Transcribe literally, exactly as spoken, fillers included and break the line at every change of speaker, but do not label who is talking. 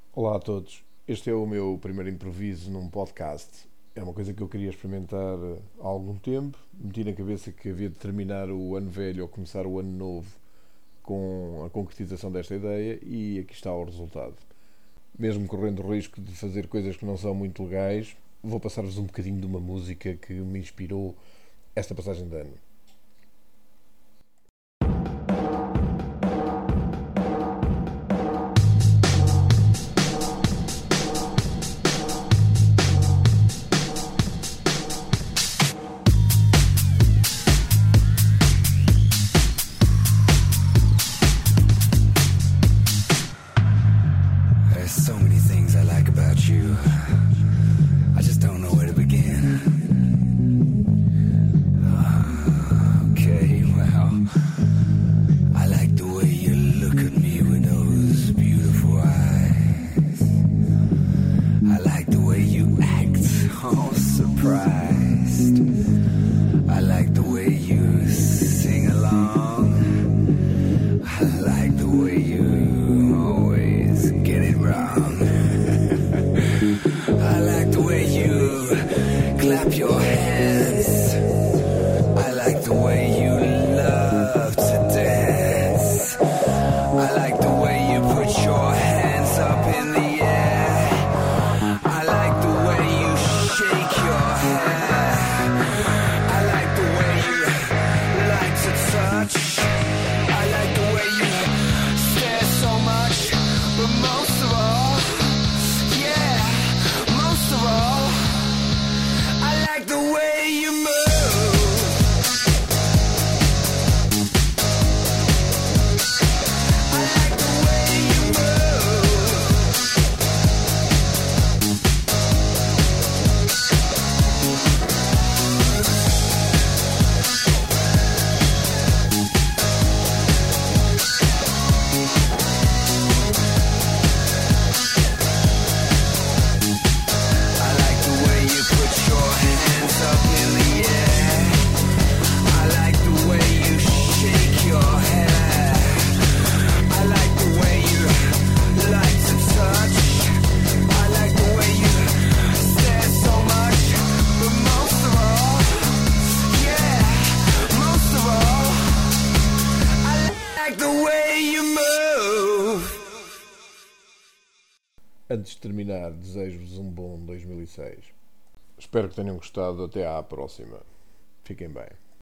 Olá a todos. Este é o meu primeiro improviso num podcast. É uma coisa que eu queria experimentar há algum tempo. Meti na cabeça que havia de terminar o ano velho ou começar o ano novo com a concretização desta ideia e aqui está o resultado. Mesmo correndo o risco de fazer coisas que não são muito legais, vou passar-vos um bocadinho de uma música que me inspirou esta passagem de ano.
There's so many things I like about you. I just don't know where to begin. Uh, okay, well, I like the way you look at me with those beautiful eyes. I like the way you act, all surprised. I like the way you sing along. I like the way you always get it wrong. I like the way you clap your hands. I like the way you love to dance. I like the way you put your hands up in the air. I like the way you shake your hair. I like the way you like to touch. I like the way you stare so much. But most of all, yeah, most of all, I like the way you move. I like the way you move. I like the way you put your hands up in the air. I like the way you shake your hair. I like the way you like to touch. I like the way you stare so much. But most of all, yeah, most of all, I like the way you move.
Antes de terminar, desejo-vos um bom dois mil e seis. Espero que tenham gostado. Até à próxima. Fiquem bem.